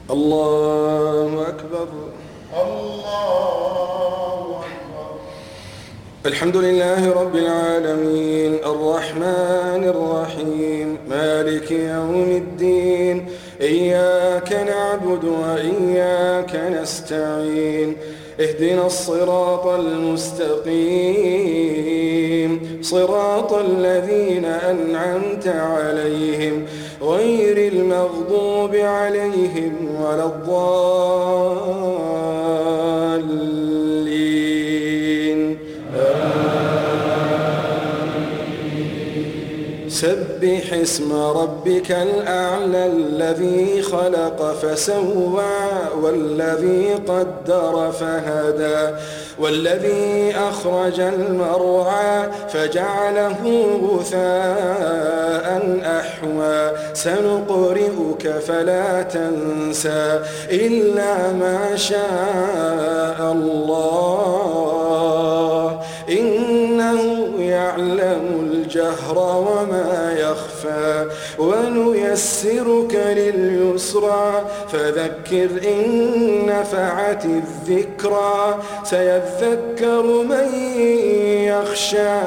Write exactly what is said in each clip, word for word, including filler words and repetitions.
الله أكبر. الله أكبر. الحمد لله رب العالمين الرحمن الرحيم مالك يوم الدين إياك نعبد وإياك نستعين اهدنا الصراط المستقيم صراط الذين أنعمت عليهم غير المغضوب عليهم ولا الضالين. سبح اسم ربك الأعلى الذي خلق فسوى والذي قدر فهدى والذي أخرج المرعى فجعله غثاء أحوى سنقرئك فلا تنسى إلا ما شاء الله إنه يعلم الجهر وما يخفى ونيسرك لليسرى فذكر إن نفعت الذكرى سيذكر من يخشى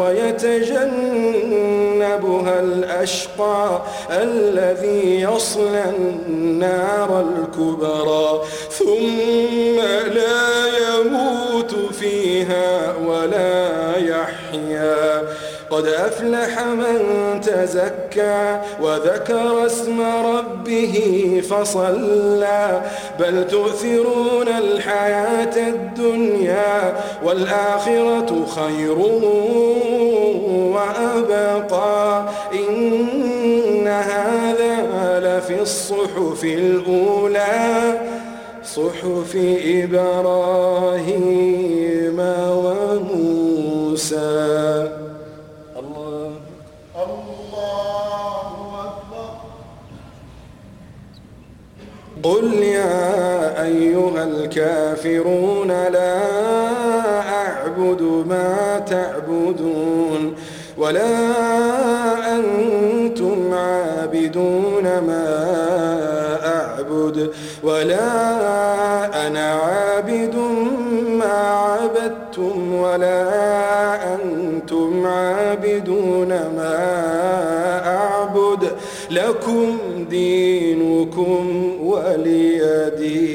ويتجنبها الأشقى الذي يصلى النار الكبرى ثم لا يموت فيها ولا يحيا قد أفلح من تزكى وذكر اسم ربه فصلى بل تؤثرون الحياة الدنيا والآخرة خير وأبقى إن هذا لفي الصحف الأولى صحف إبراهيم وموسى. الله الله أكبر. قل يا أيها الكافرون لا أعبد ما تعبدون ولا أنتم عابدون ما أعبد ولا أنا عابد ما عبدتم ولا أنتم عابدون ما أعبد لكم دينكم ولي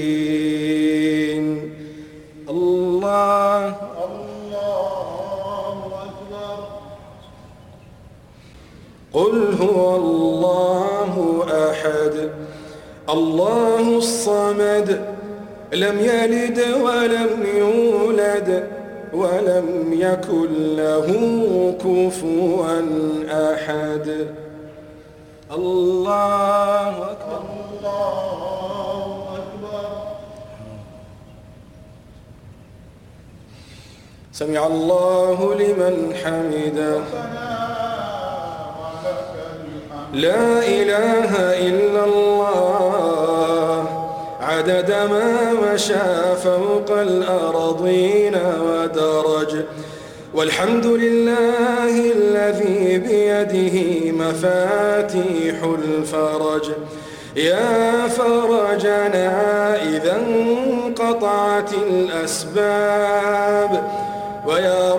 دين. الله الله أكبر. قل هو الله أحد الله الصمد لم يلد ولم يولد ولم يكن له كفوا أحد. الله أكبر. الله أكبر. سمع الله لمن حمده. لا إله إلا الله عدد ما مشى فوق الأرضين ودرج والحمد لله الذي بيده مفاتيح الفرج يا فرجنا إذا انقطعت الأسباب ويا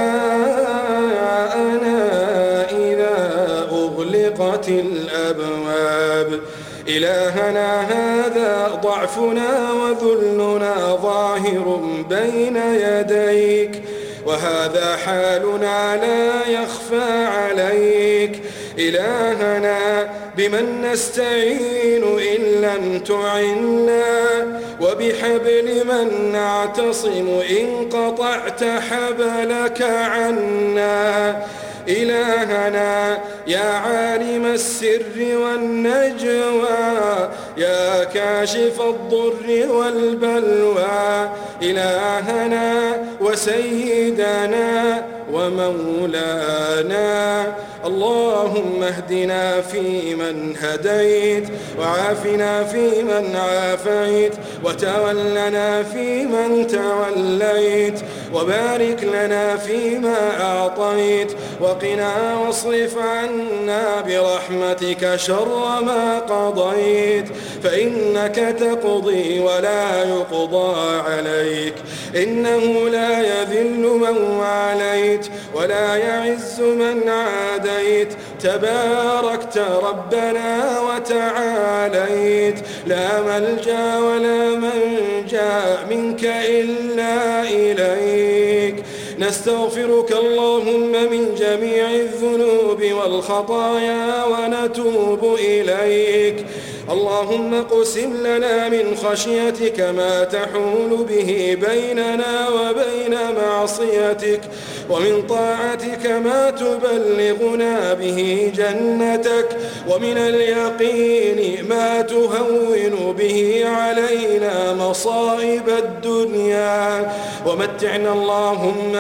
رجاءنا إذا أغلقت الأبواب إلهنا هذا ضعفنا وذلنا ظاهر بين يديك وهذا حالنا لا يخفى عليك إلهنا بمن نستعين إن لم تعنا وبحبل من نعتصم إن قطعت حبلك عنا إلهنا يا عالم السر والنجوى يا كاشف الضر والبلوى إلهنا وسيدنا ومولانا. اللهم اهدنا فيمن هديت، وعافنا فيمن عافيت، وتولنا فيمن توليت، وبارك لنا فيما أعطيت، وقنا واصرف عنا برحمتك شر ما قضيت، فإنك تقضي ولا يقضى عليك، إنه لا يذل من واليت ولا يعز من عاديت، تباركت ربنا وتعاليت، لا ملجأ ولا منجا منك إلا إليك. نستغفرك اللهم من جميع الذنوب والخطايا ونتوب إليك. اللهم اقسم لنا من خشيتك ما تحول به بيننا وبين معصيتك، ومن طاعتك ما تبلغنا به جنتك، ومن اليقين ما تهون به علينا مصائب الدنيا، ومتعنا اللهم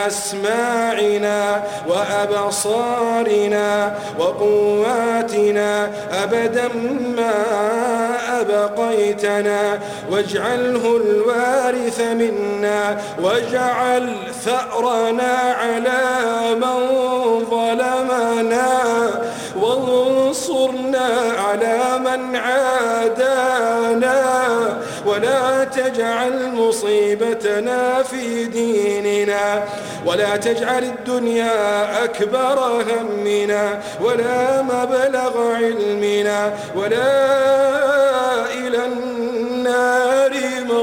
بأسماعنا وأبصارنا وقواتنا أبدا ما أبقيتنا، واجعله الوارث منا، واجعل ثأرنا على من ظلمنا، وانصرنا على من عادانا، ولا تجعل مصيبتنا في ديننا، ولا تجعل الدنيا أكبر همنا، ولا مبلغ علمنا، ولا إلى النار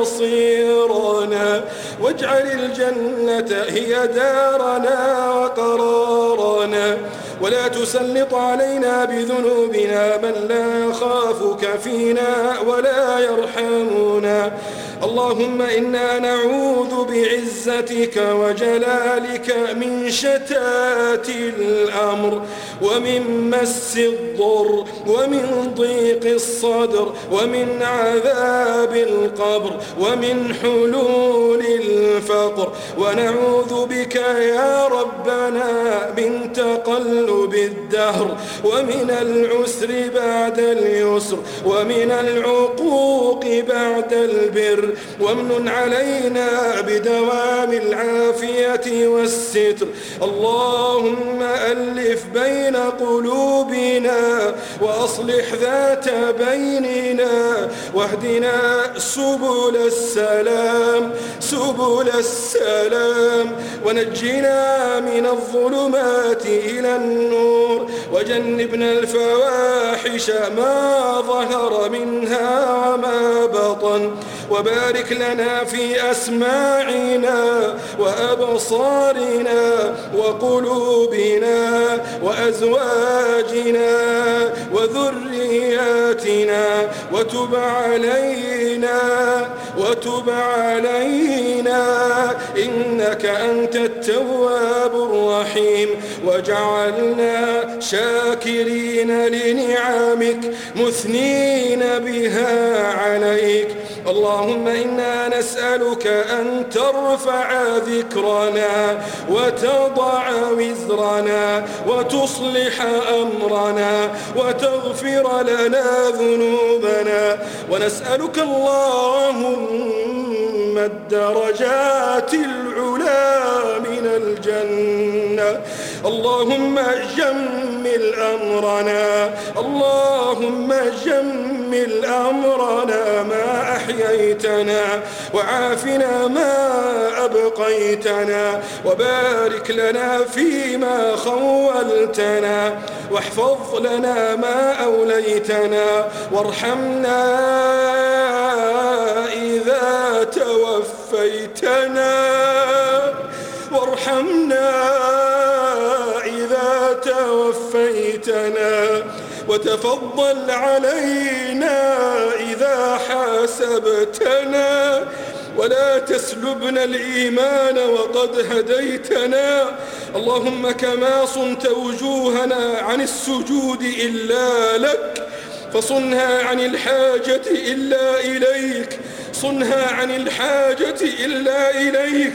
مصيرنا، واجعل الجنة هي دارنا وقرارنا، ولا تسلط علينا بذنوبنا من لا يخافك فينا ولا يرحمنا. اللهم إنا نعوذ بعزتك وجلالك من شتات الأمر، ومن مس الضر، ومن ضيق الصدر، ومن عذاب القبر، ومن حلول الفقر، ونعوذ بك يا ربنا من تقلب الدهر، ومن العسر بعد اليسر، ومن العقوق بعد البر، وامنن علينا بدوام العافية والستر. اللهم ألف بين قلوبنا، وأصلح ذات بيننا، واهدنا سبل السلام سبل السلام، ونجنا من الظلمات إلى النور، وجنبنا الفواحش ما ظهر منها وما بطن، وبارك لنا في أسماعنا وأبصارنا وقلوبنا وأزواجنا وذرياتنا، وتب علينا وتب علينا إنك أنت التواب الرحيم، وجعلنا شاكرين لنعمك مثنين بها عليك. اللهم إنا نسألك أن ترفع ذكرنا وتضع وزرنا وتصلح أمرنا وتغفر لنا ذنوبنا، ونسألك اللهم الدرجات العلى من الجنة. اللهم جمل أمرنا اللهم جمل أمرنا ما أحييتنا، وعافنا ما أبقيتنا، وبارك لنا فيما خولتنا، واحفظ لنا ما أوليتنا، وارحمنا إذا توفيتنا وارحمنا إذا توفيتنا، وتفضل علينا إذا حاسبتنا، ولا تسلبنا الإيمان وقد هديتنا. اللهم كما صنت وجوهنا عن السجود إلا لك، فصنها عن الحاجة إلا إليك، صنها عن الحاجة إلا إليك،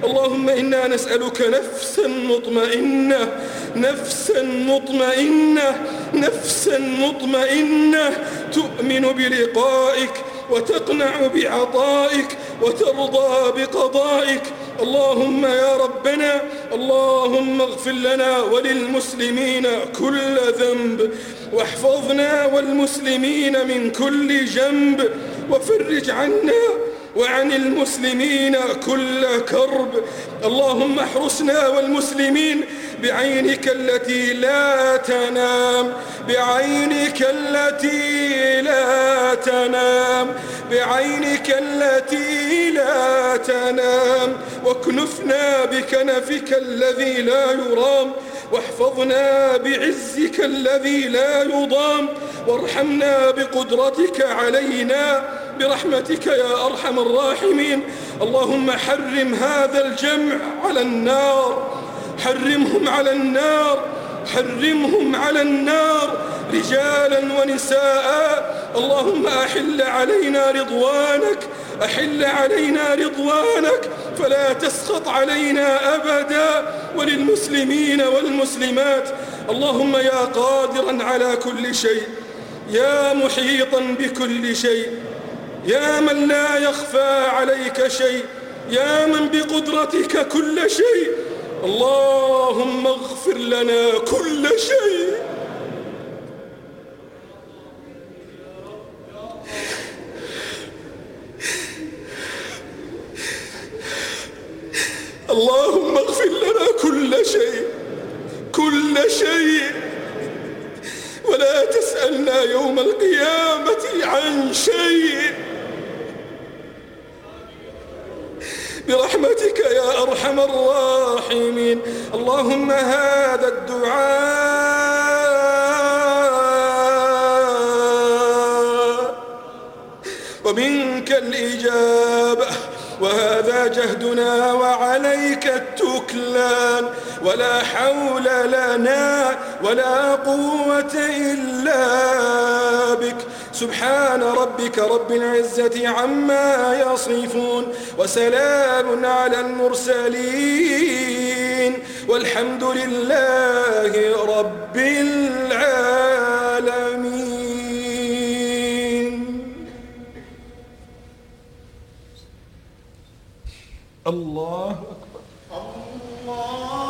اللهم إنا نسألك نفسا مطمئنة نفسا مطمئنة نفسا مطمئنة تؤمن بلقائك وتقنع بعطائك وترضى بقضائك. اللهم يا ربنا اللهم اغفر لنا وللمسلمين كل ذنب، واحفظنا والمسلمين من كل جنب، وفرج عنا وعن المسلمين كل كرب. اللهم احرسنا والمسلمين بعينك التي لا تنام بعينك التي لا تنام بعينك التي لا تنام واكنفنا بكنفك الذي لا يرام، واحفظنا بعزك الذي لا يضام، وارحمنا بقدرتك علينا برحمتك يا أرحم الراحمين. اللهم حرم هذا الجمع على النار، حرمهم على النار، حرمهم على النار رجالا ونساء. اللهم أحل علينا رضوانك، أحل علينا رضوانك فلا تسخط علينا أبدا، وللمسلمين والمسلمات. اللهم يا قادرا على كل شيء، يا محيطا بكل شيء، يا من لا يخفى عليك شيء، يا من بقدرتك كل شيء، اللهم اغفر لنا كل شيء. اللهم اغفر لنا كل شيء كل شيء، ولا تسألنا يوم القيامة عن شيء، برحمتك يا أرحم الراحمين. اللهم هذا الدعاء ومنك الإجابة، وهذا جهدنا وعليك التكلان، ولا حول لنا ولا قوة إلا بك. سبحان ربك رب العزة عما يصفون، وسلام على المرسلين، والحمد لله رب العالمين. الله أكبر. الله